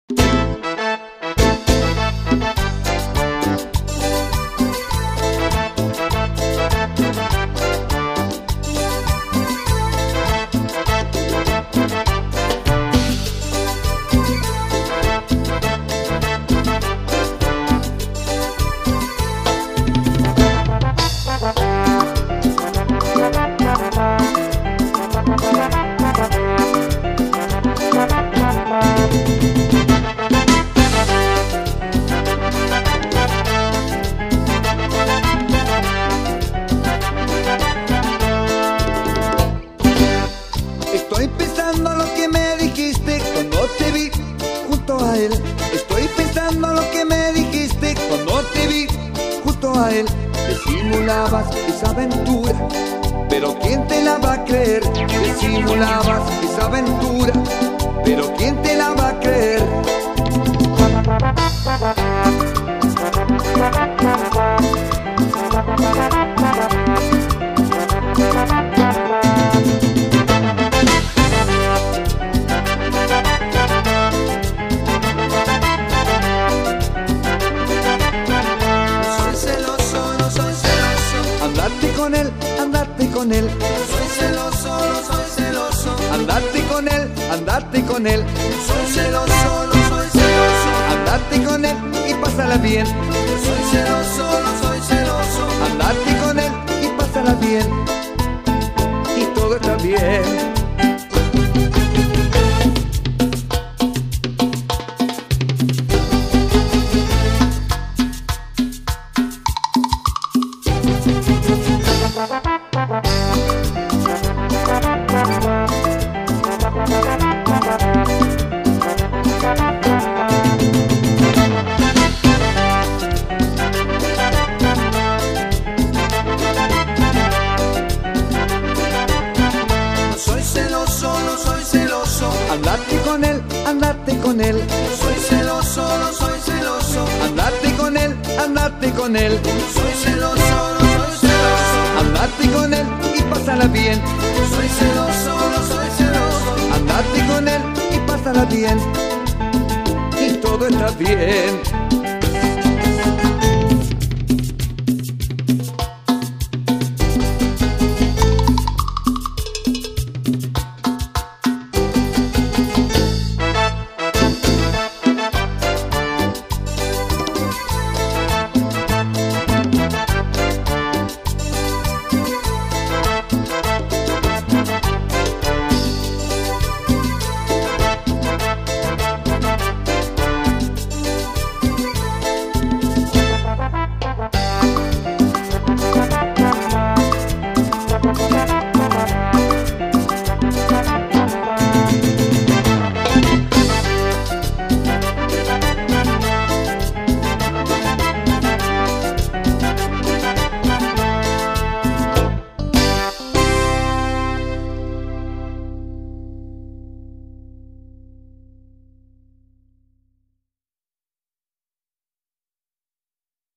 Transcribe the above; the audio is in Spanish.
Estoy pensando lo que me dijiste cuando te vi junto a él. Estoy pensando lo que me dijiste cuando te vi junto a él. Disimulabas esa aventura, pero ¿quién te la va a creer? Disimulabas esa aventura, pero ¿quién te la va a creer? Andate con él, andate con él. Soy celoso, no soy celoso. Andate con él, andate con él. Soy celoso, no soy celoso. Andate con él y pásala bien. Soy celoso, no soy celoso. Andate con él y pásala bien. Y todo está bien. Andate con él, andate con él. Soy celoso, no soy celoso. Andate con él, andate con él. Soy celoso, no soy celoso. Andate con él y pásala bien. Soy celoso, no soy celoso. Andate con él y pásala bien. Y todo está bien.